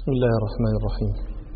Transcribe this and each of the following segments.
بسم الله الرحمن الرحيم.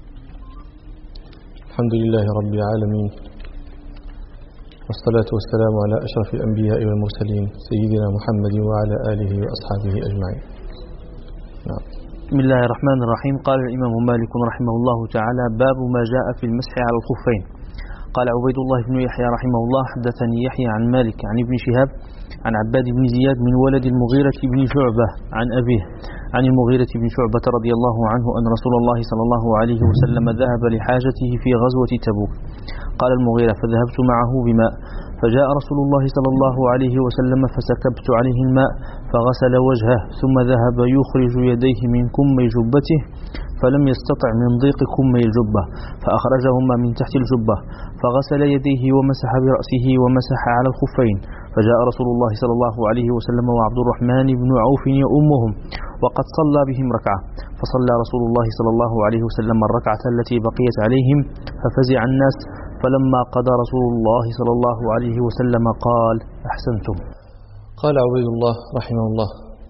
الحمد لله رب العالمين، والصلاة والسلام على أشرف الأنبياء والمرسلين سيدنا محمد وعلى آله وأصحابه أجمعين. نعم. بسم الله الرحمن الرحيم. قال الإمام مالك رحمه الله تعالى: باب ما جاء في المسح على الخفين. قال عبيد الله بن يحيى رحمه الله: حدثني يحيى عن مالك عن ابن شهاب عن عباد بن زياد من ولد المغيرة بن شعبة عن أبيه عن المغيرة بن شعبة رضي الله عنه أن رسول الله صلى الله عليه وسلم ذهب لحاجته في غزوة تبوك. قال المغيرة: فذهبت معه بماء، فجاء رسول الله صلى الله عليه وسلم فسكبت عليه الماء فغسل وجهه، ثم ذهب يخرج يديه من كمي جبته فلم يستطع من ضيق كمي الجبة فأخرجهما من تحت الجبة، فغسل يديه ومسح برأسه ومسح على الخفين. فجاء رسول الله صلى الله عليه وسلم وعبد الرحمن بن عوف يؤمهم وقد صلى بهم ركعة، فصلى رسول الله صلى الله عليه وسلم الركعة التي بقيت عليهم ففزع الناس، فلما قضى رسول الله صلى الله عليه وسلم قال: أحسنتم. قال عبيد الله رحمه الله: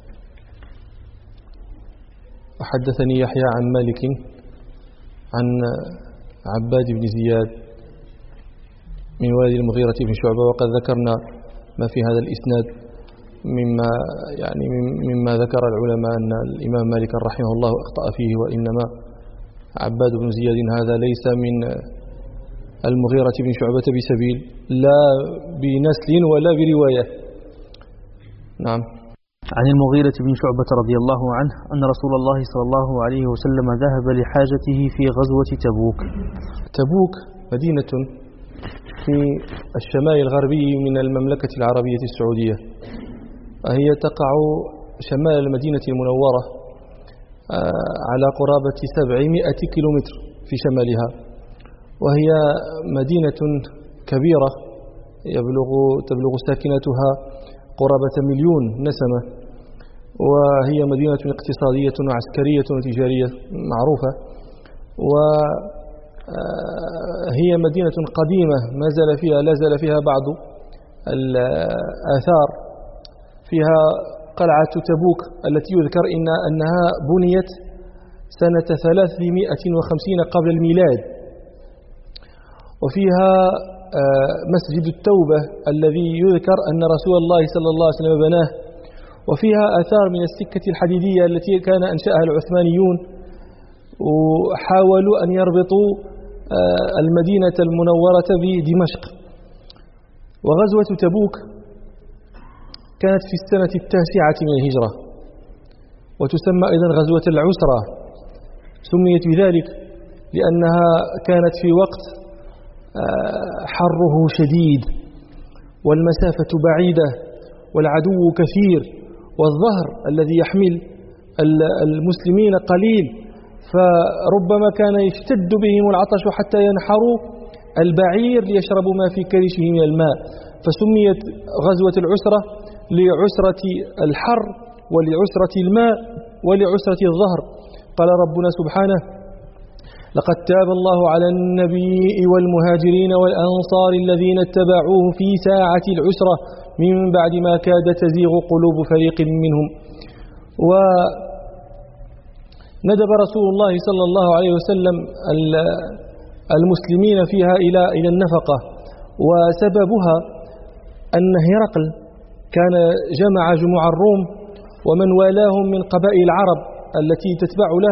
وحدثني يحيى عن مالك عن عباد بن زياد من والد المغيرة بن شعبة، وقد ذكرنا ما في هذا الإسناد مما ذكر العلماء أن الإمام مالك رحمه الله أخطأ فيه، وإنما عباد بن زياد هذا ليس من المغيرة بن شعبة بسبيل، لا بنسل ولا برواية. نعم. عن المغيرة بن شعبة رضي الله عنه أن رسول الله صلى الله عليه وسلم ذهب لحاجته في غزوة تبوك. تبوك مدينة في الشمال الغربي من المملكة العربية السعودية، هي تقع شمال المدينة المنورة على قرابة 700 كيلومتر في شمالها، وهي مدينة كبيرة تبلغ ساكنتها قرابة 1,000,000 نسمة، وهي مدينة اقتصادية وعسكرية وتجارية معروفة، وهي مدينة قديمة لا زال فيها بعض الآثار. فيها قلعة تبوك التي يذكر أنها بنيت سنة 350 قبل الميلاد، وفيها مسجد التوبة الذي يذكر أن رسول الله صلى الله عليه وسلم بناه، وفيها آثار من السكة الحديدية التي كان أنشأها العثمانيون، وحاولوا أن يربطوا المدينة المنورة بدمشق. وغزوة تبوك كانت في السنة 9 من الهجرة، وتسمى أيضا غزوة العسرة. سميت بذلك لأنها كانت في وقت حره شديد والمسافة بعيدة والعدو كثير والظهر الذي يحمل المسلمين قليل، فربما كان يشتد بهم العطش حتى ينحروا البعير ليشربوا ما في كرشه من الماء، فسميت غزوة العسرة لعسرة الحر ولعسرة الماء ولعسرة الظهر. قال ربنا سبحانه: لقد تاب الله على النبي والمهاجرين والأنصار الذين اتبعوه في ساعة العسرة من بعد ما كاد تزيغ قلوب فريق منهم. وندب رسول الله صلى الله عليه وسلم المسلمين فيها إلى النفقة، وسببها أن هرقل كان جمع جموع الروم ومن والاهم من قبائل العرب التي تتبع له،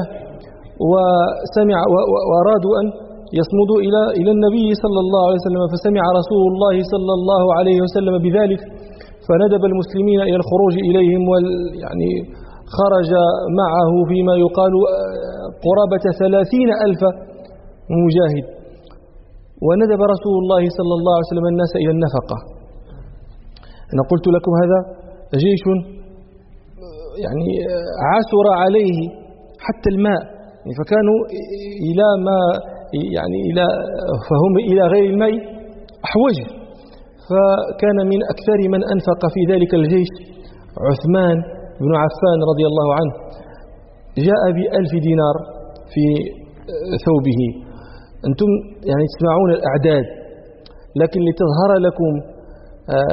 وأرادوا أن يصمدوا إلى النبي صلى الله عليه وسلم، فسمع رسول الله صلى الله عليه وسلم بذلك فندب المسلمين إلى الخروج إليهم، خرج معه فيما يقال قرابة 30,000 مجاهد. وندب رسول الله صلى الله عليه وسلم الناس إلى النفقة. أنا قلت لكم هذا جيش عسر عليه حتى الماء، فكانوا فهم إلى غير الماء أحوج. فكان من أكثر من أنفق في ذلك الجيش عثمان بن عفان رضي الله عنه، جاء ب1,000 دينار في ثوبه. أنتم تسمعون الأعداد، لكن لتظهر لكم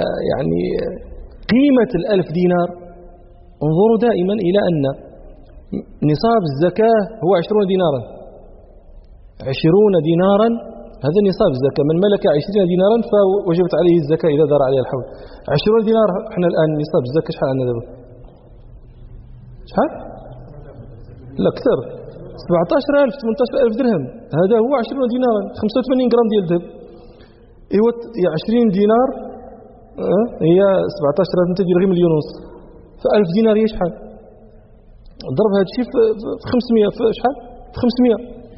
قيمة 1,000 دينار، انظروا دائما إلى أن نصاب الزكاة هو 20 دينارا. 20 دينارا هذا نصاب الزكاة. من ملك 20 دينارا فوجبت عليه الزكاة إذا دار عليه الحول. 20 دينار احنا الآن نصاب الزكاة شحال عندنا دابا؟ شحال؟ لا أكثر، 17,000 18,000 درهم. هذا هو 20 دينارا، 85 غرام ديال الذهب. ايوا 20 دينار هي 17,000، انت دير غير مليون ونص. ف1000 دينار هي شحال؟ ضرب هذا الشيء في 500 في شحال؟ في 500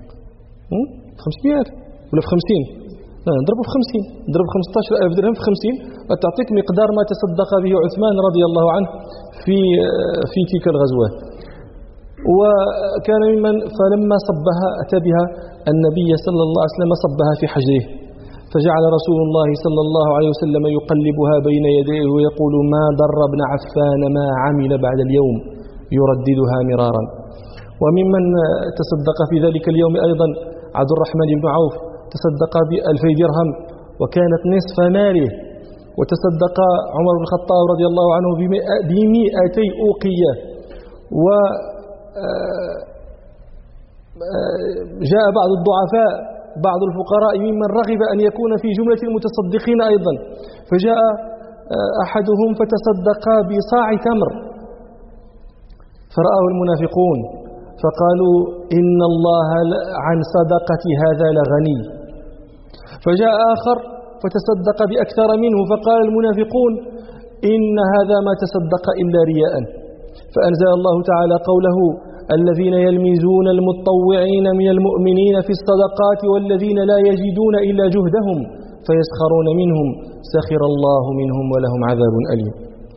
500 ولا في 50؟ نضربه في 50، نضرب 15,000 درهم في 50 تعطيك مقدار ما تصدق به عثمان رضي الله عنه في تلك الغزوة. وكان ممن فلما صبها أتى بها النبي صلى الله عليه وسلم صبها في حجره، فجعل رسول الله صلى الله عليه وسلم يقلبها بين يديه ويقول: ما ضر ابن عفان ما عمل بعد اليوم، يرددها مرارا. وممن تصدق في ذلك اليوم أيضا عبد الرحمن بن عوف، تصدق ب2000 درهم وكانت نصف ماله. وتصدق عمر بن الخطاب رضي الله عنه ب200 أوقية. وجاء بعض الضعفاء بعض الفقراء ممن رغب أن يكون في جملة المتصدقين أيضا، فجاء أحدهم فتصدق بصاع تمر، فرآه المنافقون فقالوا: إن الله عن صدقة هذا لغني. فجاء آخر فتصدق بأكثر منه، فقال المنافقون: إن هذا ما تصدق إلا رياء. فأنزل الله تعالى قوله: الذين يلمزون المتطوعين من المؤمنين في الصدقات والذين لا يجدون إلا جهدهم فيسخرون منهم سخر الله منهم ولهم عذاب أليم.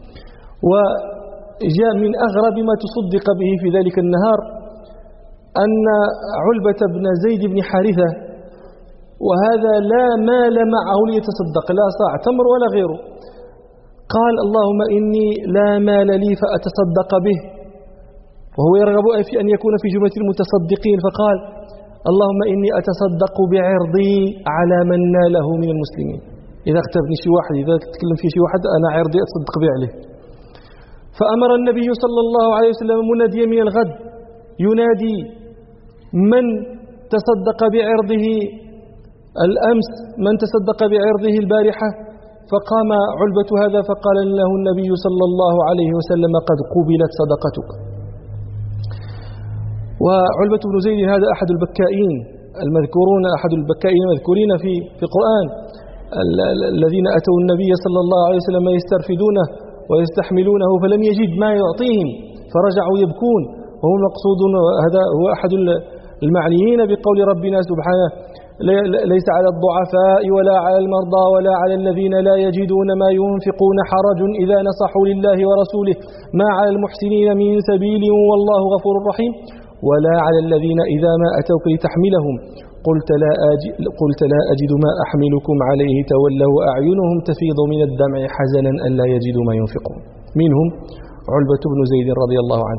وجاء من أغرب ما تصدق به في ذلك النهار أن علبة بن زيد بن حارثة، وهذا لا مال معه ليتصدق، لا صاع تمر ولا غيره، قال: اللهم إني لا مال لي فأتصدق به، وهو يرغب في أن يكون في جملة المتصدقين، فقال: اللهم إني أتصدق بعرضي على من ناله من المسلمين. إذا اغتبني شي واحد، إذا تكلم في شي واحد، أنا عرضي أتصدق به عليه. فأمر النبي صلى الله عليه وسلم مناديا من الغد ينادي: من تصدق بعرضه الأمس، من تصدق بعرضه البارحة؟ فقام علبة هذا فقال له النبي صلى الله عليه وسلم: قد قبلت صدقتك. وعلبة بن زيد هذا أحد البكائين المذكورون، أحد البكائين المذكورين في القرآن، الذين أتوا النبي صلى الله عليه وسلم يسترفدونه ويستحملونه فلم يجد ما يعطيهم فرجعوا يبكون. وهو المقصود، هذا هو أحد المعنيين بقول ربنا سبحانه: ليس على الضعفاء ولا على المرضى ولا على الذين لا يجدون ما ينفقون حرج إذا نصحوا لله ورسوله ما على المحسنين من سبيل والله غفور رحيم ولا على الذين إذا ما أتوك لتحملهم قلت لا أجد ما أحملكم عليه تولوا أعينهم تفيض من الدمع حزنا أن لا يجدوا ما ينفقون. منهم علبة بن زيد رضي الله عنه.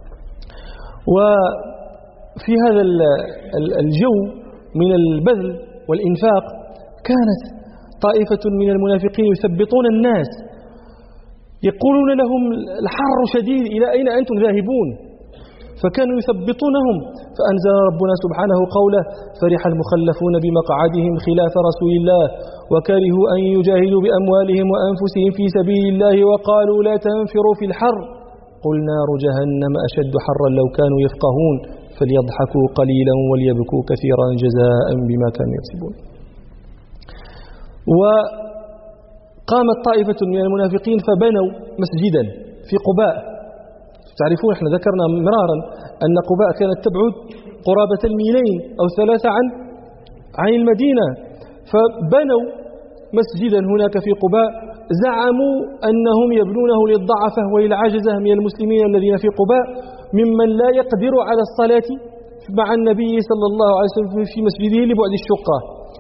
وفي هذا الجو من البذل والإنفاق كانت طائفة من المنافقين يثبطون الناس، يقولون لهم: الحر شديد، إلى أين أنتم ذاهبون؟ فكانوا يثبطونهم. فأنزل ربنا سبحانه قوله: فرح المخلفون بمقعدهم خلاف رسول الله وكرهوا أن يجاهدوا بأموالهم وأنفسهم في سبيل الله وقالوا لا تنفروا في الحر قل نار جهنم أشد حرا لو كانوا يفقهون فليضحكوا قليلا وليبكوا كثيرا جزاء بما كانوا يكسبون. وقامت طائفة من المنافقين فبنوا مسجدا في قباء. تعرفون احنا ذكرنا مرارا أن قباء كانت تبعد قرابة الميلين أو 3 عن المدينة، فبنوا مسجدا هناك في قباء، زعموا أنهم يبنونه للضعفة وللعجزة من المسلمين الذين في قباء ممن لا يقدر على الصلاة مع النبي صلى الله عليه وسلم في مسجده لبعد الشقة،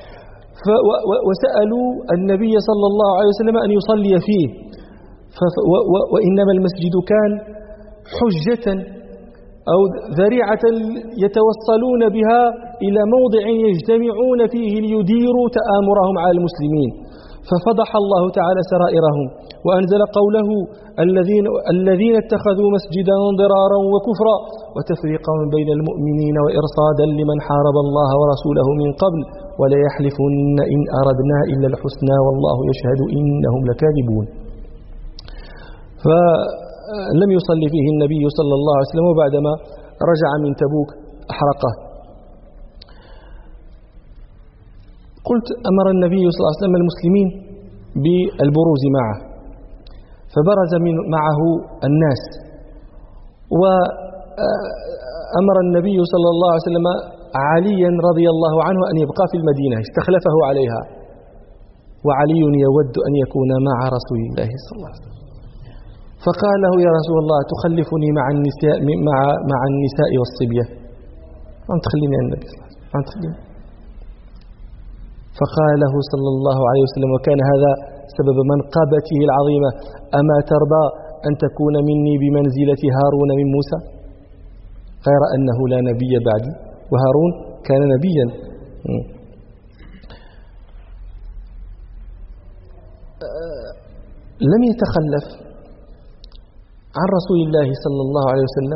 وسألوا النبي صلى الله عليه وسلم أن يصلي فيه. وإنما المسجد كان حجة أو ذريعة يتوصلون بها إلى موضع يجتمعون فيه ليديروا تآمرهم على المسلمين. ففضح الله تعالى سرائرهم وأنزل قوله الذين اتخذوا مسجدا ضرارا وكفرا وتفريقا بين المؤمنين وإرصادا لمن حارب الله ورسوله من قبل ولا يحلفن إن أردنا إلا الحسنى والله يشهد إنهم لكاذبون. فلم يصلي فيه النبي صلى الله عليه وسلم، وبعدما رجع من تبوك أحرقه. قلت أمر النبي صلى الله عليه وسلم المسلمين بالبروز معه، فبرز معه الناس، وأمر النبي صلى الله عليه وسلم عليا رضي الله عنه أن يبقى في المدينة، استخلفه عليها، وعلي يود أن يكون مع رسول الله صلى الله عليه وسلم. فقال له يا رسول الله تخلفني مع النساء والصبية، ما تخليني عن النبي صلى الله عليه وسلم، ما تخليني. فقال له صلى الله عليه وسلم، وكان هذا سبب منقبته العظيمة: أما ترضى أن تكون مني بمنزلة هارون من موسى؟ غير أنه لا نبي بعدي، وهارون كان نبيا. لم يتخلف عن رسول الله صلى الله عليه وسلم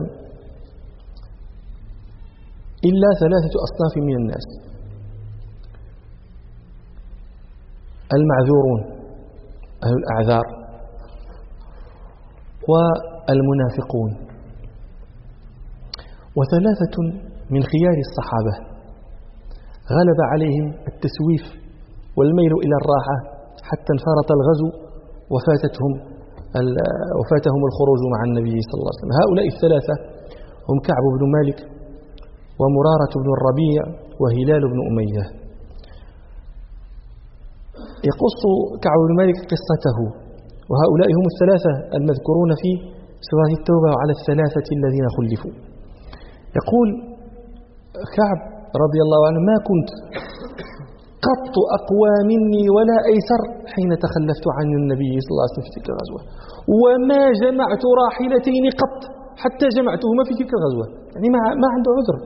إلا 3 أصناف من الناس: المعذورون أهل الأعذار، والمنافقون، و3 من خيار الصحابة غلب عليهم التسويف والميل إلى الراحة حتى انفرط الغزو وفاتهم الخروج مع النبي صلى الله عليه وسلم. هؤلاء ال3 هم كعب بن مالك ومرارة بن الربيع وهلال بن أمية. يقص كعب بن مالك قصته، وهؤلاء هم ال3 المذكورون في سورة التوبة وعلى ال3 الذين خلفوا. يقول كعب رضي الله عنه: ما كنت قط أقوى مني ولا أيسر حين تخلفت عن النبي صلى الله عليه وسلم في تلك الغزوة، وما جمعت راحلتين قط حتى جمعتهما في تلك الغزوة، يعني ما عنده عذر.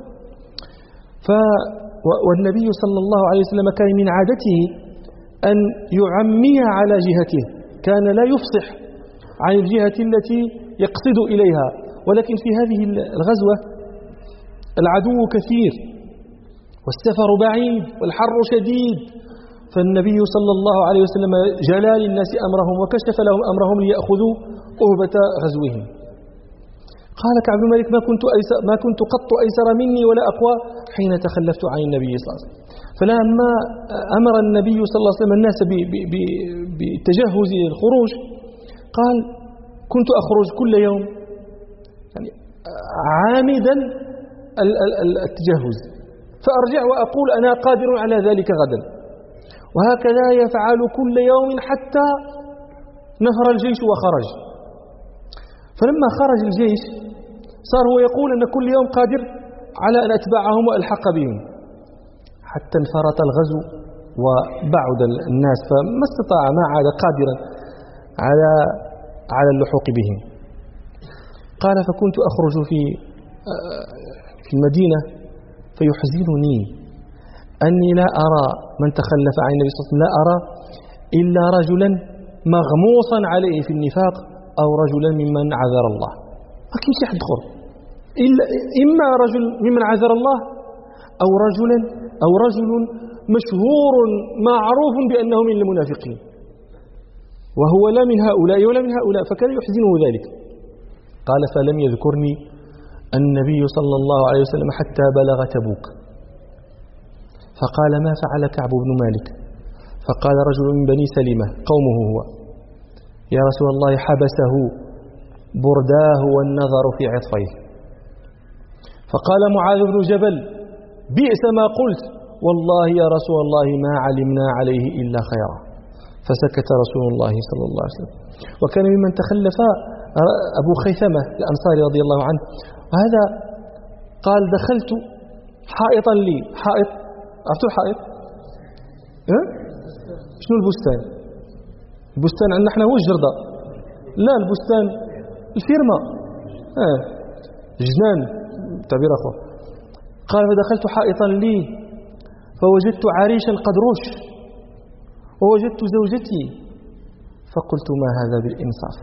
والنبي صلى الله عليه وسلم كان من عادته أن يعمي على جهته، كان لا يفصح عن الجهة التي يقصد إليها، ولكن في هذه الغزوة العدو كثير والسفر بعيد والحر شديد، فالنبي صلى الله عليه وسلم جلى للناس أمرهم وكشف لهم أمرهم ليأخذوا أهبة غزوهم. قال كعب بن مالك: ما كنت قط أيسر مني ولا أقوى حين تخلفت عن النبي صلى الله عليه وسلم. فلما أمر النبي صلى الله عليه وسلم الناس بالتجهز للخروج قال: كنت أخرج كل يوم، يعني عامدا التجهز، فأرجع وأقول أنا قادر على ذلك غدا، وهكذا يفعل كل يوم حتى نفر الجيش وخرج. فلما خرج الجيش صار هو يقول أن كل يوم قادر على أن أتبعهم وألحق بهم، حتى انفرط الغزو وبعد الناس، فما استطاع، ما عاد قادرا على اللحوق بهم. قال: فكنت أخرج في المدينة فيحزنني أني لا أرى من تخلف عن النبي صلى الله عليه وسلم، لا أرى إلا رجلا مغموصا عليه في النفاق أو رجلا ممن عذر الله. ما كاينش حد اخر، إما رجل ممن عذر الله أو رجل مشهور معروف بأنه من المنافقين، وهو لا من هؤلاء ولا من هؤلاء، فكان يحزنه ذلك. قال: فلم يذكرني النبي صلى الله عليه وسلم حتى بلغ تبوك. فقال: ما فعل كعب بن مالك؟ فقال رجل من بني سلمة قومه هو: يا رسول الله حبسه برداه والنظر في عطفيه. فقال معاذ بن جبل: بئس ما قلت، والله يا رسول الله ما علمنا عليه إلا خيرا. فسكت رسول الله صلى الله عليه وسلم. وكان ممن تخلف أبو خيثمة الأنصاري رضي الله عنه، وهذا قال: دخلت حائطا لي، حائط، عرفتوا الحائط؟ شنو البستان؟ البستان عندنا احنا هو الجردة، لا البستان الفيرما، جنان تعبير أخر. قال: فدخلت حائطا لي فوجدت عريشا قد رش ووجدت زوجتي فقلت ما هذا بالإنصاف.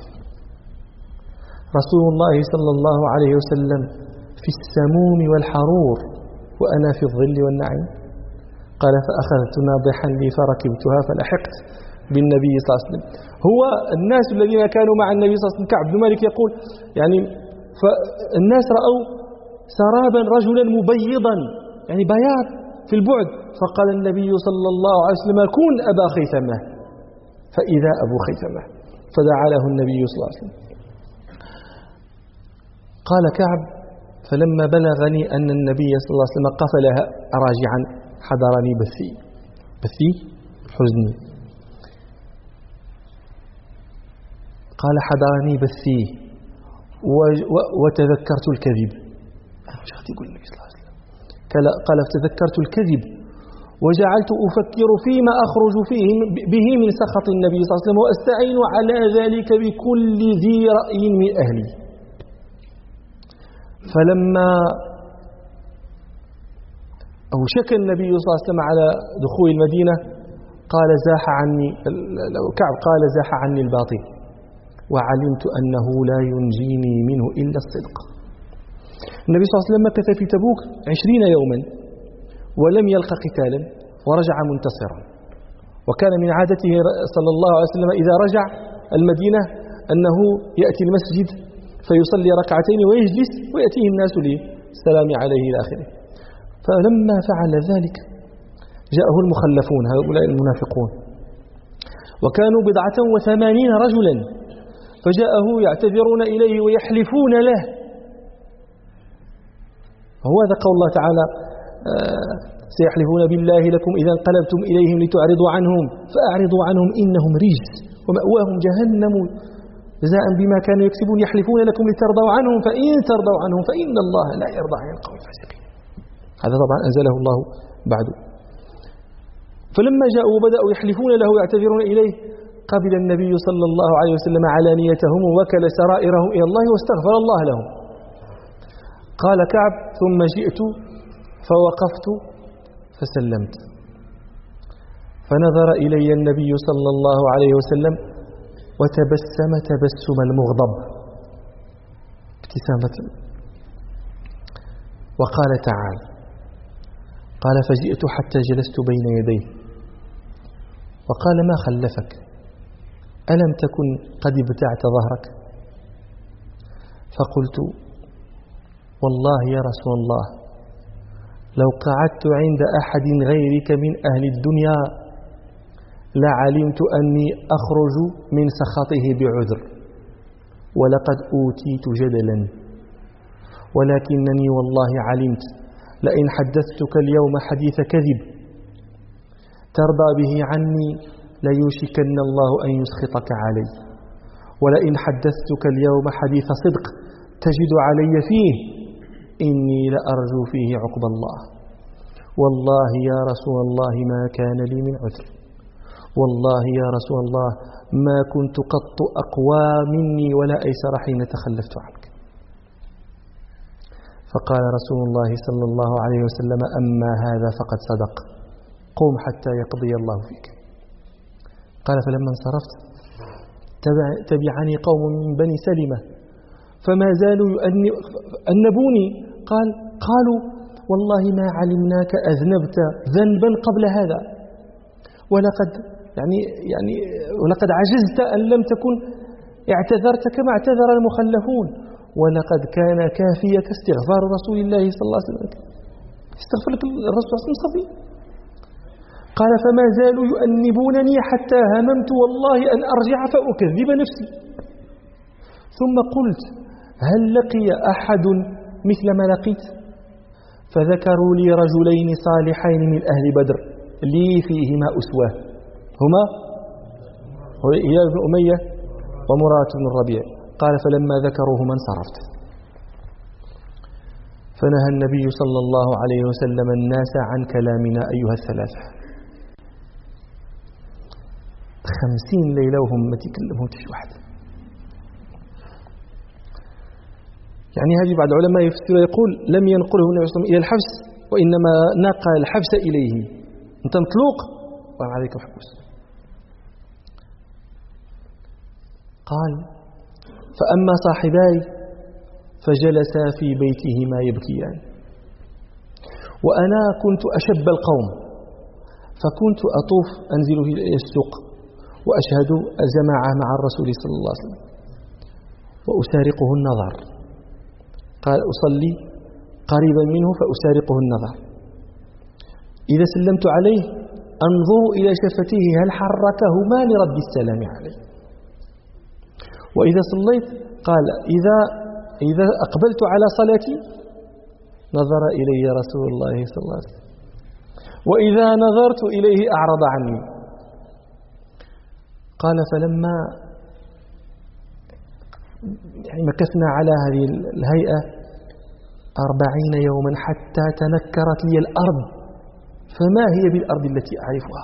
رسول الله صلى الله عليه وسلم في السموم والحرور وأنا في الظل والنعيم. قال فأخذت ناضحا لي فركبتها فلحقت بالنبي صلى الله عليه وسلم. هو الناس الذين كانوا مع النبي صلى الله عليه وسلم، كعب بن مالك يقول يعني فالناس رأوا سرابا رجلا مبيضا، يعني بياض في البعد، فقال النبي صلى الله عليه وسلم كن أبا خيثمة، فإذا أبو خيثمة، فدعا له النبي صلى الله عليه وسلم. قال كعب فلما بلغني أن النبي صلى الله عليه وسلم قفلها راجعا حضرني بثي حزني. قال حضرني بثي وتذكرت الكذب. مش يقول النبي صلى الله عليه وسلم قال فتذكرت الكذب وجعلت أفكر فيما أخرج به من سخط النبي صلى الله عليه وسلم وأستعين على ذلك بكل ذي رأي من أهلي. فلما أوشك النبي صلى الله عليه وسلم على دخول المدينة قال زاح عني كعب قال زاح عني الباطل وعلمت أنه لا ينجيني منه إلا الصدق. النبي صلى الله عليه وسلم مكث في تبوك 20 يوما ولم يلق قتالا ورجع منتصرا، وكان من عادته صلى الله عليه وسلم إذا رجع المدينة أنه يأتي المسجد فيصلي ركعتين ويجلس ويأتيه الناس للسلام عليه إلى آخره. فلما فعل ذلك جاءه المخلفون هؤلاء المنافقون، وكانوا 80 رجلا، فجاءه يعتذرون إليه ويحلفون له. وهو ذا قول الله تعالى سيحلفون بالله لكم إذا انقلبتم إليهم لتعرضوا عنهم فأعرضوا عنهم إنهم رجس ومأواهم جهنم جزاء بما كانوا يكسبون يحلفون لكم لترضوا عنهم فإن ترضوا عنهم فإن الله لا يرضى عن القوم الفاسقين. هذا طبعا أنزله الله بعد. فلما جاءوا وبدأوا يحلفون له ويعتذرون إليه قبل النبي صلى الله عليه وسلم علانيتهم ووكل سرائرهم إلى الله واستغفر الله لهم. قال كعب ثم جئت فوقفت فسلمت فنظر إلي النبي صلى الله عليه وسلم وتبسم تبسم المغضب ابتسامة وقال تعال. قال فجئت حتى جلست بين يديه وقال ما خلفك ألم تكن قد ابتعت ظهرك؟ فقلت والله يا رسول الله لو قعدت عند أحد غيرك من أهل الدنيا لعلمت أني أخرج من سخطه بعذر ولقد أوتيت جدلا، ولكنني والله علمت لئن حدثتك اليوم حديث كذب ترضى به عني ليوشكن الله أن يسخطك علي، ولئن حدثتك اليوم حديث صدق تجد علي فيه إني لأرجو فيه عقب الله. والله يا رسول الله ما كان لي من عذر، والله يا رسول الله ما كنت قط أقوى مني ولا أيسر حين تخلفت عنك. فقال رسول الله صلى الله عليه وسلم أما هذا فقد صدق، قم حتى يقضي الله فيك. قال فلما انصرفت تبعني قوم من بني سلمة فما زالوا أنبوني. قالوا والله ما علمناك أذنبت ذنبا قبل هذا ولقد عجزت أن لم تكن اعتذرت كما اعتذر المخلفون، ولقد كان كافيك استغفار رسول الله صلى الله عليه وسلم، استغفر لك الرسول صلى الله عليه وسلم. قال فما زالوا يؤنبونني حتى هممت والله أن أرجع فأكذب نفسي، ثم قلت هل لقي أحد مثل ما لقيت؟ فذكروا لي رجلين صالحين من أهل بدر لي فيهما أسوة، هما هلال بن أمية ومرارة بن الربيع. قال فلما ذكروهما انصرفت. فنهى النبي صلى الله عليه وسلم الناس عن كلامنا أيها الثلاثة. 50 ليلة وهم ما تكلمهم واحد. يعني هذه بعض العلماء يفسر يقول لم ينقله النبي صلى الله عليه وسلم إلى الحبس، وإنما نقل الحبس إليه. أنت مطلوق وعليك محبوس. قال: فأما صاحباي فجلسا في بيتهما يبكيان، وأنا كنت أشب القوم، فكنت أطوف أنزل إلى السوق وأشهد الجماعة مع الرسول صلى الله عليه وسلم وأسارقه النظر. قال: أصلي قريبا منه فأسارقه النظر، إذا سلمت عليه أنظر إلى شفتيه هل حركهما لرد السلام عليه، وإذا صليت قال إذا أقبلت على صلاتي نظر إلي رسول الله صلى الله عليه وسلم، وإذا نظرت إليه أعرض عني. قال: فلما مكثنا على هذه الهيئة 40 يوما حتى تنكرت لي الأرض، فما هي بالأرض التي أعرفها؟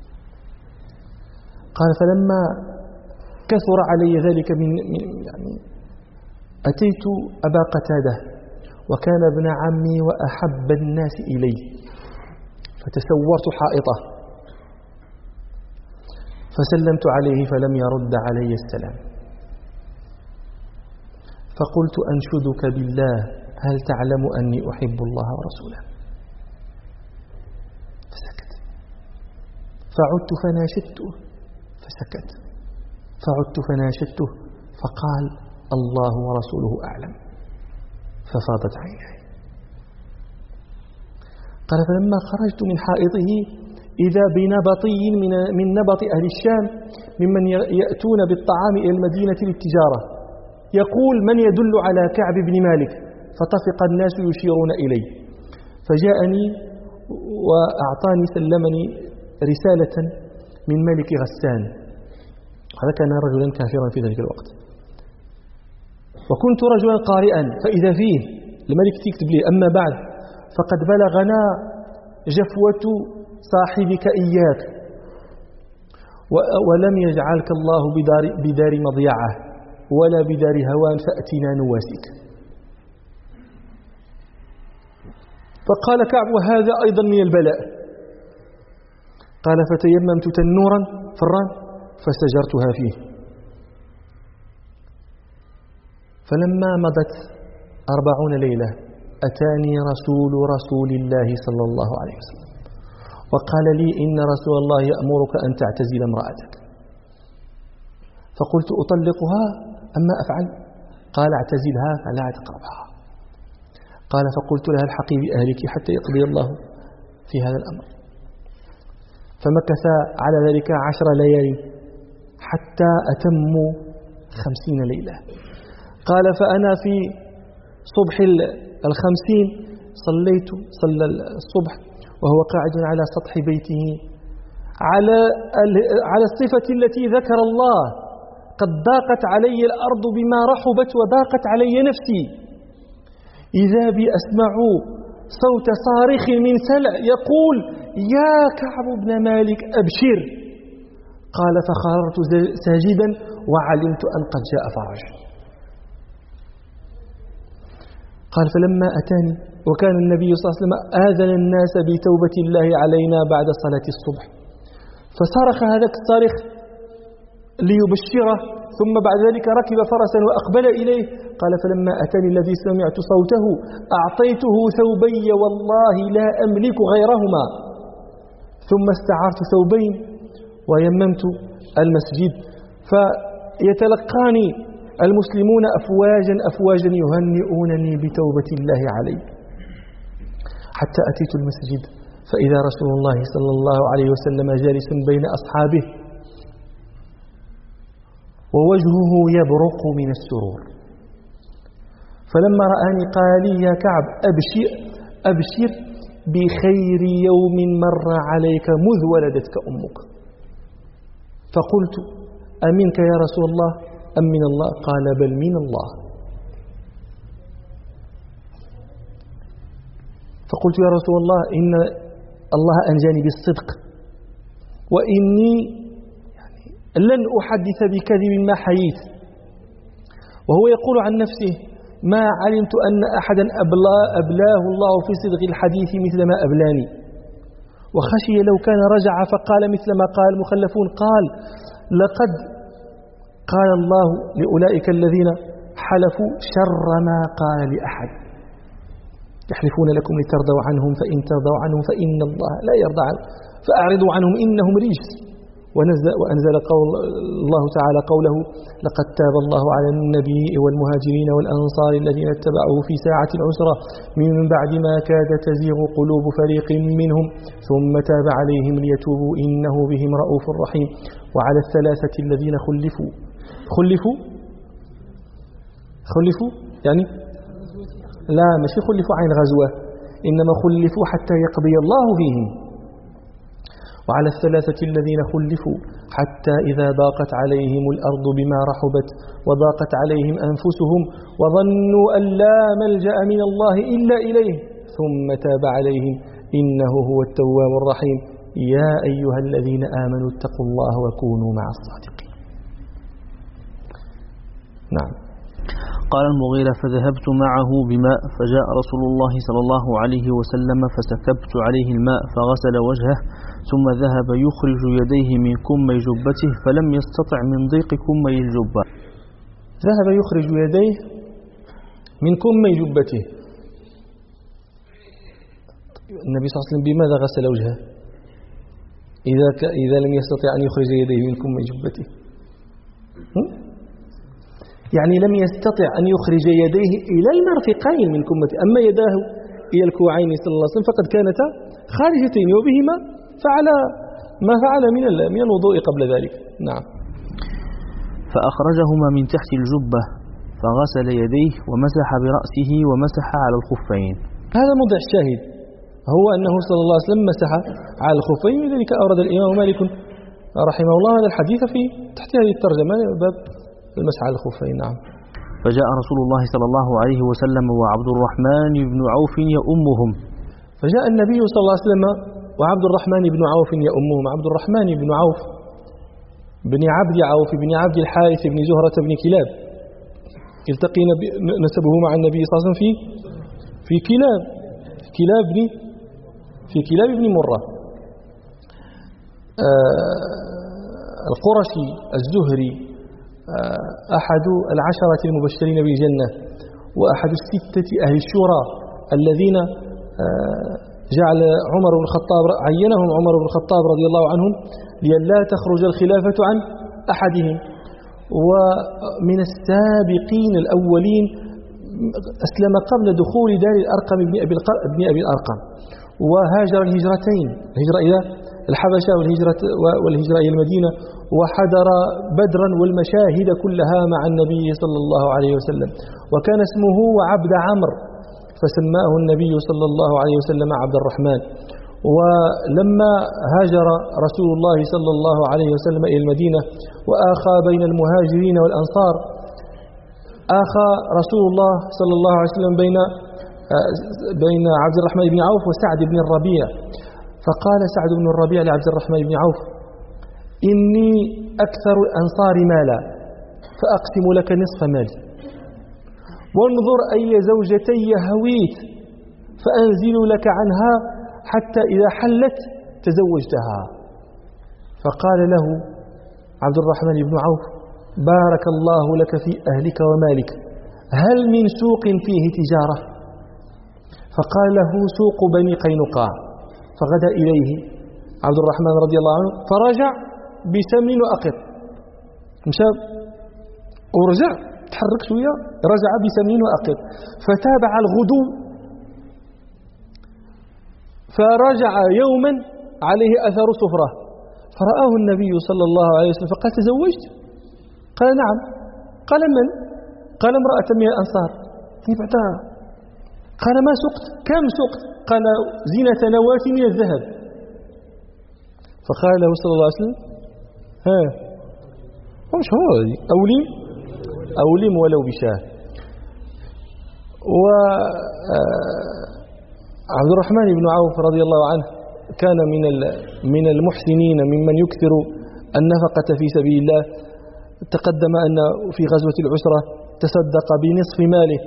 قال: فلما كثر علي ذلك أتيت أبا قتادة وكان ابن عمي وأحب الناس إلي، فتسورت حائطه فسلمت عليه فلم يرد علي السلام، فقلت: أنشدك بالله هل تعلم أني أحب الله ورسوله؟ فسكت، فعدت فناشدته فسكت، فعدت فناشدته فقال: الله ورسوله أعلم، ففاضت عيناي. قال: فلما خرجت من حائطه إذا بنبطي من نبط أهل الشام ممن يأتون بالطعام إلى المدينة للتجارة، يقول: من يدل على كعب بن مالك؟ فطفق الناس يشيرون إلي، فجاءني وأعطاني سلمني رسالة من ملك غسان، هذا كان رجلا كافرا في ذلك الوقت، وكنت رجلا قارئا، فإذا فيه الملك تكتب لي: أما بعد فقد بلغنا جفوة صاحبك إياك، ولم يجعلك الله بدار مضيعة ولا بدار هوان، فأتنا نواسك. فقال كعب: وهذا أيضا من البلاء. قال: فتيممت تنورا فرا فسجرتها فيه. فلما مضت 40 ليلة أتاني رسول الله صلى الله عليه وسلم وقال لي: إن رسول الله يأمرك أن تعتزل امرأتك. فقلت: أطلقها أما أفعل؟ قال: اعتزلها فلا تقربها. قال: فقلت لها: الحقي بأهلك حتى يقضي الله في هذا الأمر. فمكث على ذلك 10 ليالي حتى أتموا 50 ليلة. قال: فأنا في صبح 50 صلى الصبح وهو قاعد على سطح بيته على الصفة التي ذكر الله: قد ضاقت علي الأرض بما رحبت وضاقت علي نفسي، إذا بي أسمع صوت صارخ من سلع يقول: يا كعب بن مالك أبشر. قال: فخررت ساجدا وعلمت أن قد جاء فرج. قال: فلما أتاني وكان النبي صلى الله عليه وسلم آذن الناس بتوبة الله علينا بعد صلاة الصبح، فصرخ هذاك الصارخ ليبشره، ثم بعد ذلك ركب فرسا وأقبل إليه. قال: فلما أتاني الذي سمعت صوته أعطيته ثوبي والله لا أملك غيرهما، ثم استعرت ثوبين ويممت المسجد، فيتلقاني المسلمون أفواجا يهنئونني بتوبة الله علي، حتى أتيت المسجد فإذا رسول الله صلى الله عليه وسلم جالس بين أصحابه ووجهه يبرق من السرور. فلما رآني قال لي: يا كعب أبشر بخير يوم مر عليك مذ ولدتك أمك. فقلت: أمنك يا رسول الله أم من الله؟ قال: بل من الله. فقلت: يا رسول الله إن الله أنجاني بالصدق، وإني لن أحدث بكذب ما حييت. وهو يقول عن نفسه: ما علمت أن أحدا أبلاه الله في صدق الحديث مثل ما أبلاني. وخشي لو كان رجع فقال مثل ما قال المخلفون، قال: لقد قال الله لأولئك الذين حلفوا شر ما قال لأحد يحلفون لكم لترضوا عنهم فإن ترضوا عنهم فإن الله لا يرضى عنهم فأعرضوا عنهم إنهم رجس. وأنزل الله تعالى قوله لقد تاب الله على النبي والمهاجرين والأنصار الذين اتبعوه في ساعة العسرة من بعد ما كاد تزيغ قلوب فريق منهم ثم تاب عليهم ليتوبوا إنه بهم رؤوف رحيم. وعلى الثلاثة الذين خلفوا يعني لا مش خلفوا عن غزوة، إنما خلفوا حتى يقضي الله فيهم. وعلى الثلاثة الذين خلفوا حتى إذا ضاقت عليهم الأرض بما رحبت وضاقت عليهم أنفسهم وظنوا أن لا ملجأ من الله إلا إليه ثم تاب عليهم إنه هو التواب الرحيم. يا أيها الذين آمنوا اتقوا الله وكونوا مع الصادقين. نعم. قال المغيرة فذهبت معه بماء فجاء رسول الله صلى الله عليه وسلم فسكبت عليه الماء فغسل وجهه ثم ذهب يخرج يديه من كمي جبته فلم يستطع من ضيق كمي الجبة. ذهب يخرج يديه من كمي جبته. النبي صلى الله عليه وسلم بماذا غسل وجهه إذا لم يستطع أن يخرج يديه من كمي جبته؟ يعني لم يستطع أن يخرج يديه إلى المرفقين من كمته، أما يداه إلى الكوعين صلى الله عليه وسلم فقد كانتا خارجتين وبهما فعل ما فعل من الوضوء قبل ذلك. نعم. فأخرجهما من تحت الجبة فغسل يديه ومسح برأسه ومسح على الخفين. هذا موضع الشاهد، هو أنه صلى الله عليه وسلم مسح على الخفين، لذلك أورد الإمام مالك رحمه الله هذا الحديث في تحت هذه الترجمة باب المسح على الخفين. نعم. فجاء رسول الله صلى الله عليه وسلم وعبد الرحمن بن عوف يؤمهم. فجاء النبي صلى الله عليه وسلم وعبد الرحمن بن عوف يؤمهم. عبد الرحمن بن عوف بن عبد عوف بن عبد الحارث بن زهرة بن كلاب التقي نسبه مع النبي صلى الله عليه وسلم في كلاب بن مرة القرشي الزهري، أحد العشرة المبشرين بالجنة وأحد الستة أهل الشورى الذين جعل عمر بن الخطاب عينهم عمر بن الخطاب رضي الله عنهم لئلا تخرج الخلافة عن أحدهم. ومن السابقين الأولين أسلم قبل دخول دار الأرقم بن أبي الأرقم، وهاجر الهجرتين، الهجرة إلى الحبشة والهجرة إلى المدينة، وحضر بدرا والمشاهد كلها مع النبي صلى الله عليه وسلم. وكان اسمه عبد عمرو فسماه النبي صلى الله عليه وسلم عبد الرحمن. ولما هاجر رسول الله صلى الله عليه وسلم إلى المدينة وآخى بين المهاجرين والأنصار، آخى رسول الله صلى الله عليه وسلم بين عبد الرحمن بن عوف وسعد بن الربيع. فقال سعد بن الربيع لعبد الرحمن بن عوف إني أكثر الأنصار مالا فأقسم لك نصف مالي، وانظر أي زوجتي هويت فأنزل لك عنها حتى إذا حلت تزوجتها. فقال له عبد الرحمن بن عوف بارك الله لك في أهلك ومالك، هل من سوق فيه تجارة؟ فقال له سوق بني قينقاع. فغدا إليه عبد الرحمن رضي الله عنه فرجع بسمن وأقط، مشى ورجع تحرك شوية رجع بسمن وأقط، فتابع الغدو فرجع يوما عليه أثر صفرة، فرآه النبي صلى الله عليه وسلم فقال تزوجت؟ قال نعم. قال من؟ قال امرأة من الأنصار. قال ما سقت؟ كم سقت؟ قال زينة نواة من الذهب. فقال له صلى الله عليه وسلم مش هو أولم ولو بشاه. وعبد الرحمن بن عوف رضي الله عنه كان من المحسنين ممن يكثر النفقة في سبيل الله. تقدم أن في غزوة العسرة تصدق بنصف ماله،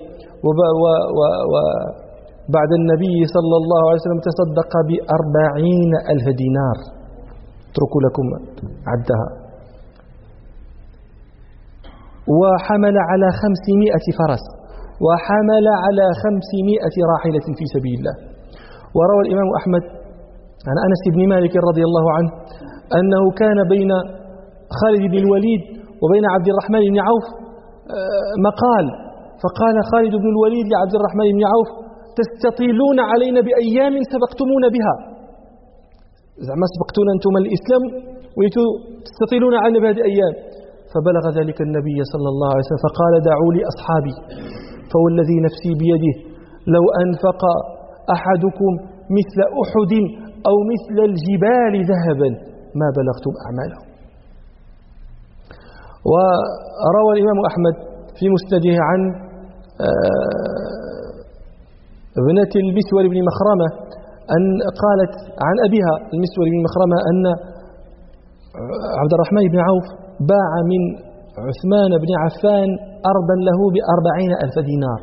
وبعد النبي صلى الله عليه وسلم تصدق ب40,000 دينار. اتركوا لكم عدها. وحمل على 500 فرس، وحمل على 500 راحلة في سبيل الله. وروى الإمام أحمد عن أنس بن مالك رضي الله عنه أنه كان بين خالد بن الوليد وبين عبد الرحمن بن عوف مقال، فقال خالد بن الوليد لعبد الرحمن بن عوف: تستطيلون علينا بأيام سبقتمون بها، زعما سبقتونا أنتم الإسلام وتستطيلون علينا بهذه الأيام. فبلغ ذلك النبي صلى الله عليه وسلم فقال: دعوا لي أصحابي، فوالذي نفسي بيده لو أنفق أحدكم مثل أحد أو مثل الجبال ذهبا ما بلغتم أعماله. وروى الإمام أحمد في مسنده عن ابنة المسور بن مخرمة أن قالت عن أبيها المسور بن مخرمة أن عبد الرحمن بن عوف باع من عثمان بن عفان أرضا له ب40,000 دينار.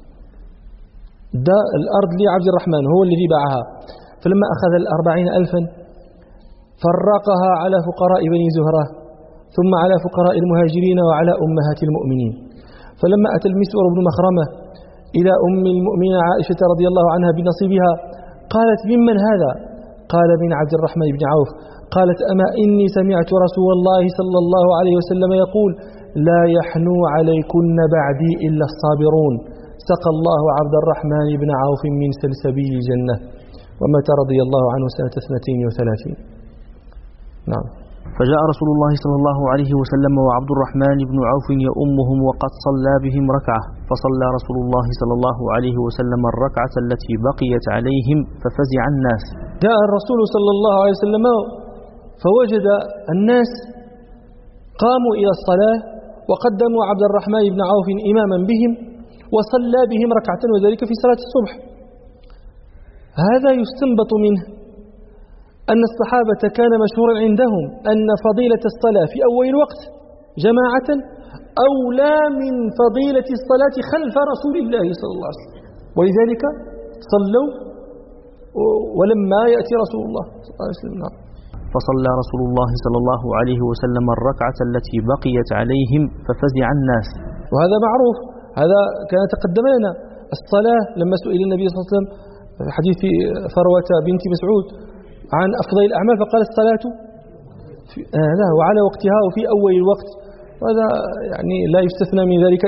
ده الأرض لعبد الرحمن هو الذي باعها، فلما أخذ 40,000 فرقها على فقراء بني زهرة ثم على فقراء المهاجرين وعلى أمهات المؤمنين. فلما أتى المسور بن مخرمة إلى أم المؤمنين عائشة رضي الله عنها بنصيبها قالت: ممن هذا؟ قال: من عبد الرحمن بن عوف. قالت: أما إني سمعت رسول الله صلى الله عليه وسلم يقول: لا يحنو عليكن بعدي إلا الصابرون، سقى الله عبد الرحمن بن عوف من سلسبيل الجنة، ومات رضي الله عنه سنة 32. نعم. فجاء رسول الله صلى الله عليه وسلم وعبد الرحمن بن عوف يؤمهم وقد صلى بهم ركعة، فصلى رسول الله صلى الله عليه وسلم الركعة التي بقيت عليهم ففزع الناس. جاء الرسول صلى الله عليه وسلم فوجد الناس قاموا إلى الصلاة وقدموا عبد الرحمن بن عوف إماما بهم وصلى بهم ركعة، وذلك في صلاة الصبح. هذا يستنبط منه أن الصحابة كان مشهورا عندهم أن فضيلة الصلاة في أول الوقت جماعة أولى من فضيلة الصلاة خلف رسول الله صلى الله عليه وسلم، ولذلك صلوا ولما يأتي رسول الله صلى الله عليه وسلم. فصلى رسول الله صلى الله عليه وسلم الركعة التي بقيت عليهم ففزع الناس. وهذا معروف، هذا كان تقدم لنا. الصلاة لما سئل النبي صلى الله عليه وسلم حديث فروة بنت مسعود عن أفضل الأعمال فقال: الصلاة وعلى وقتها وفي أول الوقت. وهذا يعني لا يستثنى من ذلك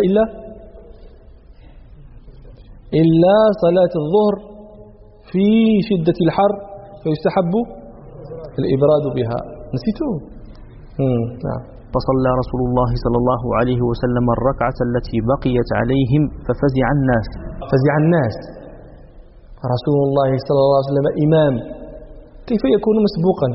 إلا صلاة الظهر في شدة الحر فيستحب الإبراد بها. نسيته؟ نعم. فصلى رسول الله صلى الله عليه وسلم الركعة التي بقيت عليهم ففزع الناس. فزع الناس، رسول الله صلى الله عليه وسلم إمام، كيف يكون مسبوقا؟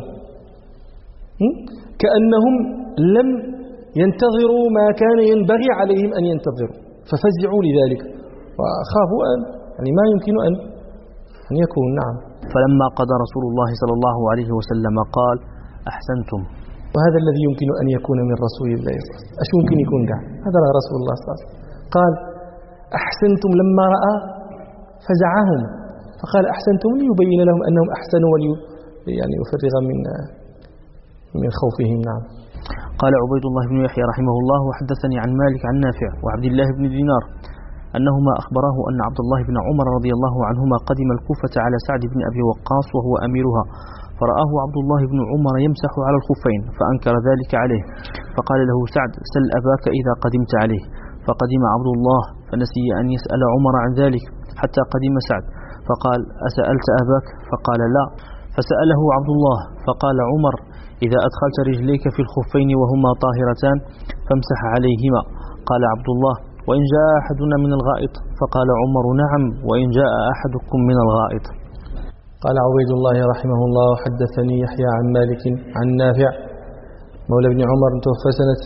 كأنهم لم ينتظروا ما كان ينبغي عليهم أن ينتظروا ففزعوا لذلك وخافوا يعني ما يمكن أن يكون. نعم. فلما قضى رسول الله صلى الله عليه وسلم قال: أحسنتم. وهذا الذي يمكن أن يكون من رسول الله صلى الله عليه وسلم. أش ممكن يكون هذا رسول الله صلى الله عليه وسلم قال: أحسنتم لما رأى فزعهم، فقال: أحسنتم ليبين لهم أنهم أحسنوا يعني يفرغ من خوفهم. نعم. قال عبيد الله بن يحيى رحمه الله: وحدثني عن مالك عن نافع وعبد الله بن دينار أنهما أخبراه أن عبد الله بن عمر رضي الله عنهما قدم الكوفة على سعد بن أبي وقاص وهو أميرها، فرآه عبد الله بن عمر يمسح على الخفين فأنكر ذلك عليه، فقال له سعد: سل أباك إذا قدمت عليه. فقدم عبد الله فنسي أن يسأل عمر عن ذلك حتى قدم سعد، فقال: أسألت أباك؟ فقال: لا. فسأله عبد الله فقال عمر: إذا أدخلت رجليك في الخفين وهما طاهرتان فامسح عليهما. قال عبد الله: وإن جاء أحدنا من الغائط؟ فقال عمر: نعم، وإن جاء أحدكم من الغائط. قال عبيد الله رحمه الله: حدثني يحيى عن مالك عن نافع مولى بن عمر توفى سنة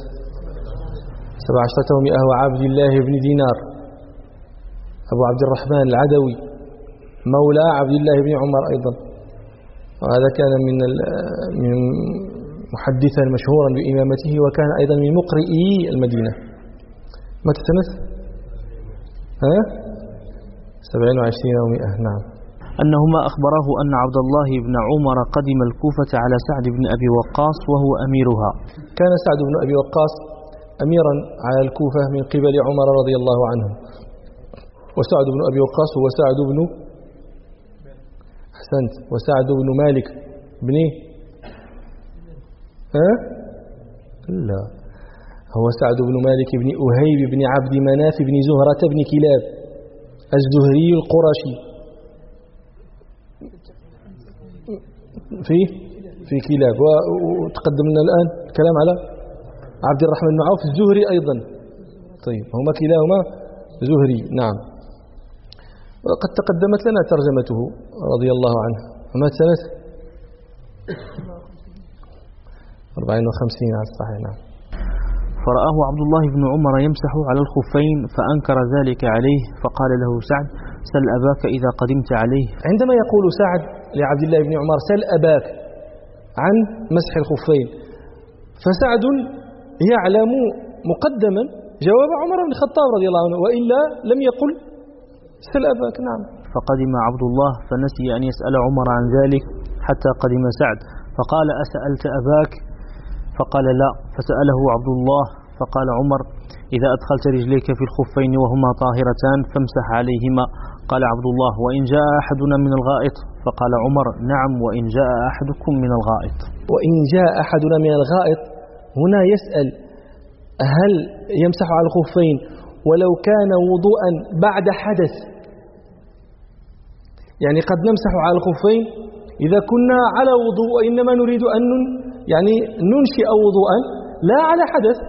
17 و100 وعبد الله بن دينار أبو عبد الرحمن العدوي مولى عبد الله بن عمر أيضا، وهذا كان من محدثا مشهورا بإمامته، وكان أيضا من مقرئي المدينة. متى سنة 27 و100. نعم. أنهما أخبره أن عبد الله بن عمر قدم الكوفة على سعد بن أبي وقاص وهو أميرها. كان سعد بن أبي وقاص أميرا على الكوفة من قبل عمر رضي الله عنه. وسعد بن أبي وقاص هو سعد بن أحسنت وسعد بن مالك بن لا هو سعد بن مالك بن أهيب بن عبد مناف بن زهرة بن كلاب الزهري القرشي في كلاب. وتقدم لنا الآن الكلام على عبد الرحمن بن عوف الزهري أيضا. طيب هما كلاهما زهري. نعم. وقد تقدمت لنا ترجمته رضي الله عنه. مات سنة 54 على الصحيح. نعم. فرآه عبد الله بن عمر يمسح على الخفين فأنكر ذلك عليه فقال له سعد سل أباك إذا قدمت عليه. عندما يقول سعد لعبد الله بن عمر سل أباك عن مسح الخفين فسعد يعلم مقدما جواب عمر بن الخطاب رضي الله عنه وإلا لم يقل سل أباك. نعم. فقدم عبد الله فنسي أن يسأل عمر عن ذلك حتى قدم سعد فقال أسألت أباك فقال لا فسأله عبد الله فقال عمر إذا أدخلت رجليك في الخفين وهما طاهرتان فامسح عليهما. قال عبد الله وإن جاء أحدنا من الغائط فقال عمر نعم وإن جاء أحدكم من الغائط. وإن جاء أحدنا من الغائط هنا يسأل هل يمسح على الخفين ولو كان وضوءا بعد حدث، يعني قد نمسح على الخفين إذا كنا على وضوء وإنما نريد أن يعني ننشئ وضوءا لا على حدث.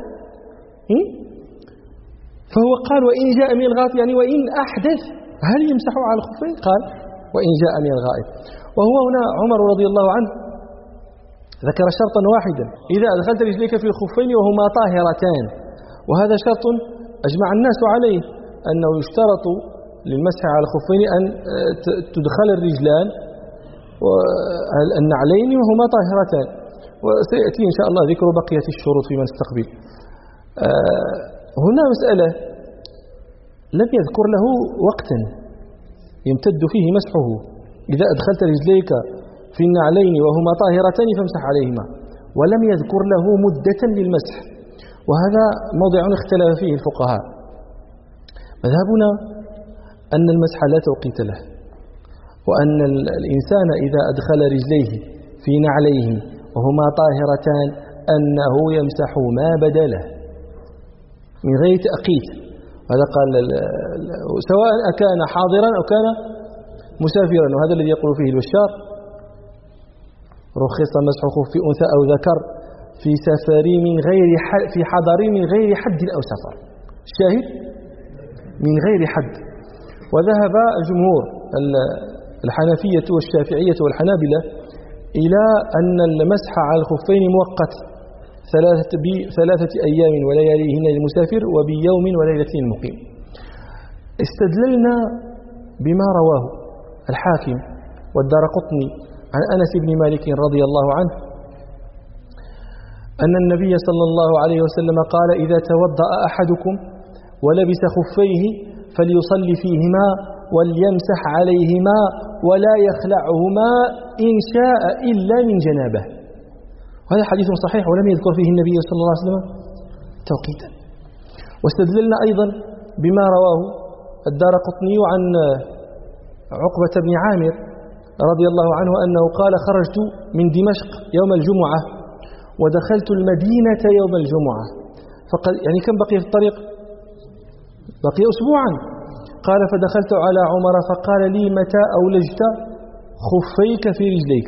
فهو قال وإن جاء من الغائط يعني وإن أحدث هل يمسح على الخفين؟ قال وإن جاء من الغائط. وهو هنا عمر رضي الله عنه ذكر شرطا واحدا إذا أدخلت رجليك في الخفين وهما طاهرتان، وهذا شرط أجمع الناس عليه أنه يشترط للمسح على الخفين أن تدخل الرجلان والنعلين وهما طاهرتان، وسيأتي إن شاء الله ذكر بقية الشروط فيما نستقبل. هنا مسألة لم يذكر له وقتا يمتد فيه مسحه. إذا أدخلت رجليك في النعلين وهما طاهرتان فامسح عليهما، ولم يذكر له مدة للمسح، وهذا موضع اختلف فيه الفقهاء. مذهبنا أن المسح لا توقيت له، وأن الإنسان إذا أدخل رجليه في نعليه وهما طاهرتان أنه يمسح ما بدله من غير تأقيت. هذا قال سواء أكان حاضرا أو كان مسافرا، وهذا الذي يقول فيه البشار رخص مسح خف أنثى أو ذكر في سفر من غير في حضر من غير حد أو سفر. الشاهد من غير حد. وذهب الجمهور الحنفية والشافعية والحنابلة إلى أن المسح على الخفين مؤقت 3 أيام ولياليهن للمسافر وبيوم وليلة للمقيم. استدللنا بما رواه الحاكم والدارقطني عن أنس بن مالك رضي الله عنه أن النبي صلى الله عليه وسلم قال إذا توضأ أحدكم ولبس خفيه فليصلي فيهما وليمسح عليهما ولا يخلعهما إن شاء إلا من جنابه. وهذا حديث صحيح ولم يذكر فيه النبي صلى الله عليه وسلم توقيتا. واستدللنا أيضا بما رواه الدارقطني عن عقبة بن عامر رضي الله عنه أنه قال خرجت من دمشق يوم الجمعة ودخلت المدينة يوم الجمعة، يعني كم بقي في الطريق؟ بقي أسبوعا. قال فدخلت على عمر فقال لي متى أولجت خفيك في رجليك؟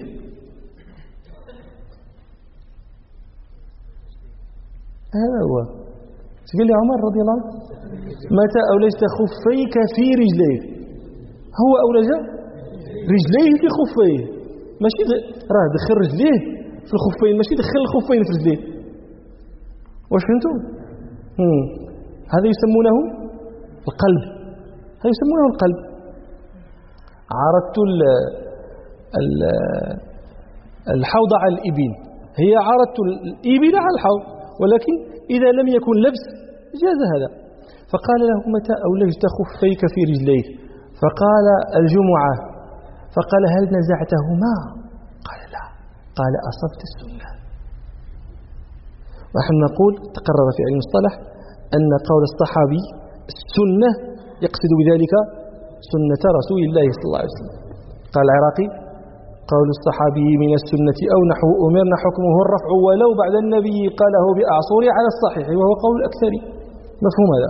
هذا هو قال لي عمر رضي الله عنه متى أولجت خفيك في رجليك؟ هو أولج رجليه في خفيه، ماشي راه دخل رجليه في الخفين، ماشي دخل الخفين في رجليه. واش فهمتوا؟ هذا يسمونه القلب، هذا يسمونه القلب. عرضت الحوض على الإبل، هي عرضت الإبل على الحوض، ولكن إذا لم يكن لبس جاز هذا. فقال له متى أولجت خفيك في رجليك؟ فقال الجمعة. فقال هل نزعتهما؟ قال لا. قال أصبت السنة. ونحن نقول تقرر في علم المصطلح أن قول الصحابي السنة يقصد بذلك سنة رسول الله صلى الله عليه وسلم. قال العراقي قول الصحابي من السنة أو نحو أمرنا حكمه الرفع ولو بعد النبي قاله بأعصور على الصحيح وهو قول الأكثر. مفهوم هذا؟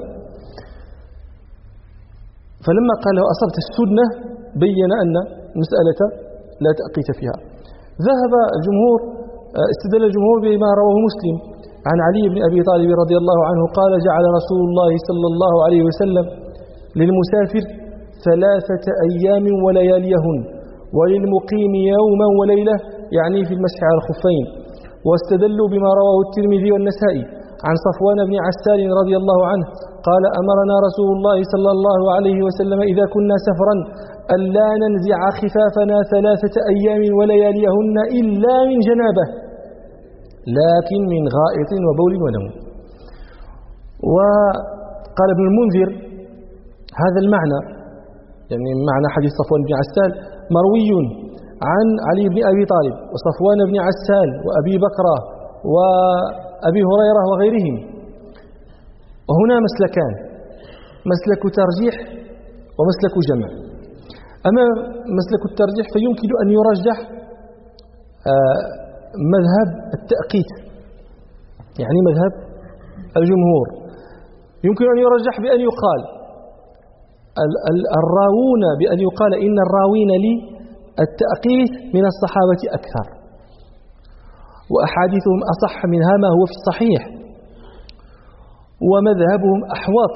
فلما قال له أصبت السنة بين أن المسألة لا تأقيت فيها. ذهب الجمهور استدل الجمهور بما رواه مسلم عن علي بن أبي طالب رضي الله عنه قال جعل رسول الله صلى الله عليه وسلم للمسافر 3 أيام ولياليهن وللمقيم يوما وليلة يعني في المسح على الخفين. واستدلوا بما رواه الترمذي والنسائي عن صفوان بن عسال رضي الله عنه قال أمرنا رسول الله صلى الله عليه وسلم إذا كنا سفرا ألا ننزع خفافنا 3 أيام ولياليهن إلا من جنابه لكن من غائط وبول ونوم. وقال ابن المنذر هذا المعنى يعني معنى حديث صفوان بن عسال مروي عن علي بن أبي طالب وصفوان بن عسال وأبي بكرة وأبي هريرة وغيرهم. وهنا مسلكان مسلك ترجيح ومسلك جمع. أما مسلك الترجيح فيمكن أن يرجح مذهب التأقيت يعني مذهب الجمهور. يمكن أن يرجح بأن يقال الراوون بأن يقال إن الراوين لي التأقيت من الصحابة أكثر وأحاديثهم أصح منها ما هو في الصحيح ومذهبهم أحوط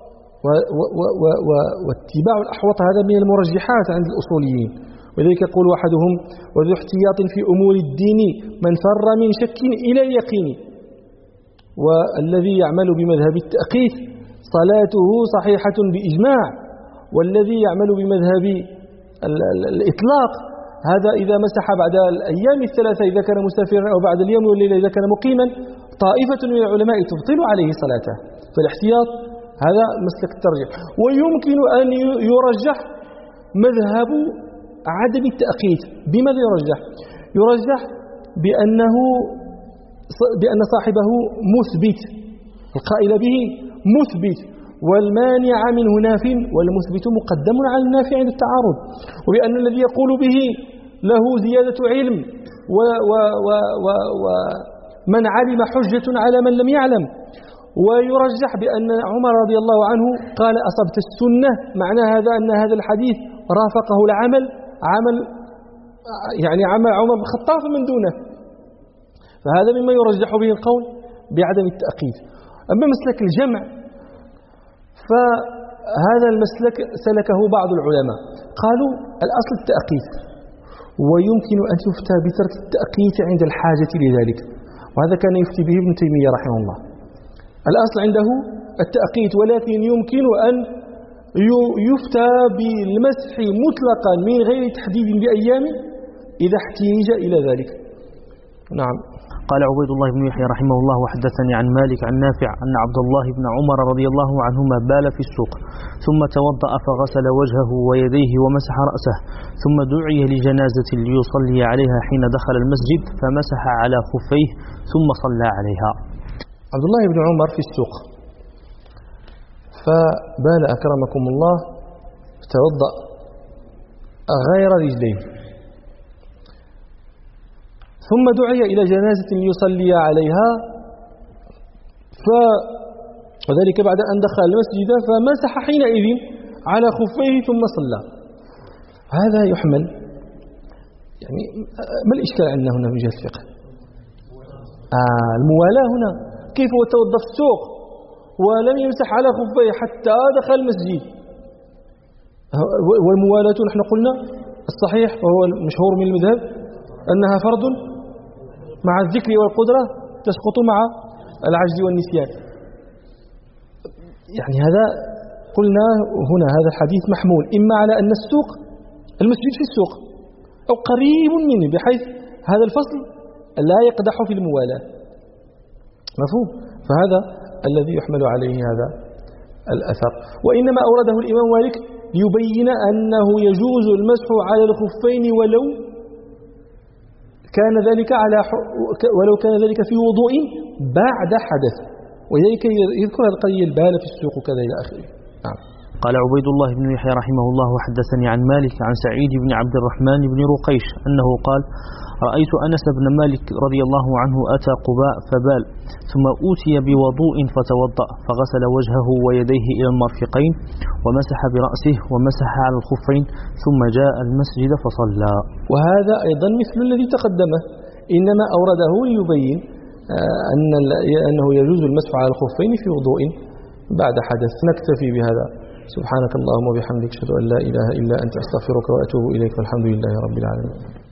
واتباع الأحوط هذا من المرجحات عند الأصوليين. ولذلك يقول أحدهم وذو احتياط في أمور الدين من فر من شك إلى اليقين. والذي يعمل بمذهب التأقيت صلاته صحيحة بإجماع والذي يعمل بمذهب الإطلاق هذا إذا مسح بعد الأيام 3 إذا كان مسافرا أو بعد اليوم والليلة إذا كان مقيما طائفة من العلماء تبطل عليه صلاته. فالاحتياط هذا مسلك الترجيح. ويمكن أن يرجح مذهب عدم التأقيت. بماذا يرجح؟ يرجح بأن صاحبه مثبت القائل به مثبت والمانع منه ناف والمثبت مقدم على النافع عند التعارض. وبأن الذي يقول به له زيادة علم ومن علم حجة على من لم يعلم. ويرجح بأن عمر رضي الله عنه قال أصبت السنة معنى هذا أن هذا الحديث رافقه العمل عمل عمر بن الخطاب من دونه. فهذا مما يرجح به القول بعدم التأقيد. أما مسلك الجمع فهذا المسلك سلكه بعض العلماء قالوا الأصل التأقيت ويمكن أن يفتى بترك التأقيت عند الحاجة لذلك. وهذا كان يفتي به ابن تيمية رحمه الله. الأصل عنده التأقيت ولكن يمكن أن يفتى بالمسح مطلقا من غير تحديد بأيام إذا احتيج إلى ذلك. نعم. قال عبيد الله بن يحيى رحمه الله وحدثني عن مالك عن نافع أن عبد الله بن عمر رضي الله عنهما بال في السوق ثم توضأ فغسل وجهه ويديه ومسح رأسه ثم دعي لجنازة ليصلي عليها حين دخل المسجد فمسح على خفيه ثم صلى عليها. عبد الله بن عمر في السوق فبال أكرمكم الله توضأ غير رجليه ثم دعي إلى جنازة ليصلي عليها وذلك بعد أن دخل المسجد فمسح حينئذ على خفيه ثم صلى. هذا يحمل يعني ما الإشكال عندنا هنا في جهة الفقه؟ الموالاة هنا كيف هو توضأ في السوق ولم يمسح على خفيه حتى دخل المسجد. والموالاة نحن قلنا الصحيح وهو المشهور من المذهب أنها فرض مع الذكر والقدرة تسقط مع العجز والنسيان. يعني هذا قلنا هنا هذا الحديث محمول إما على أن السوق المسجد في السوق أو قريب منه بحيث هذا الفصل لا يقدح في الموالاة. مفهوم؟ فهذا الذي يحمل عليه هذا الأثر. وإنما أورده الإمام مالك ليبين أنه يجوز المسح على الخفين ولو كان ذلك ولو كان ذلك في وضوء بعد حدث. وذلك يذكر هذه القضية البال في السوق وكذا إلى آخره. نعم. قال عبيد الله بن يحيى رحمه الله حدثني عن مالك عن سعيد بن عبد الرحمن بن رقيش أنه قال رأيت أنس بن مالك رضي الله عنه أتى قباء فبال ثم أوتي بوضوء فتوضأ فغسل وجهه ويديه إلى المرفقين ومسح برأسه ومسح على الخفين ثم جاء المسجد فصلى. وهذا أيضا مثل الذي تقدمه، إنما أورده ليبين أنه يجوز المسح على الخفين في وضوء بعد حدث. نكتفي بهذا. سبحانك اللهم وبحمدك أشهد أن لا إله إلا أنت أستغفرك وأتوب إليك والحمد لله رب العالمين.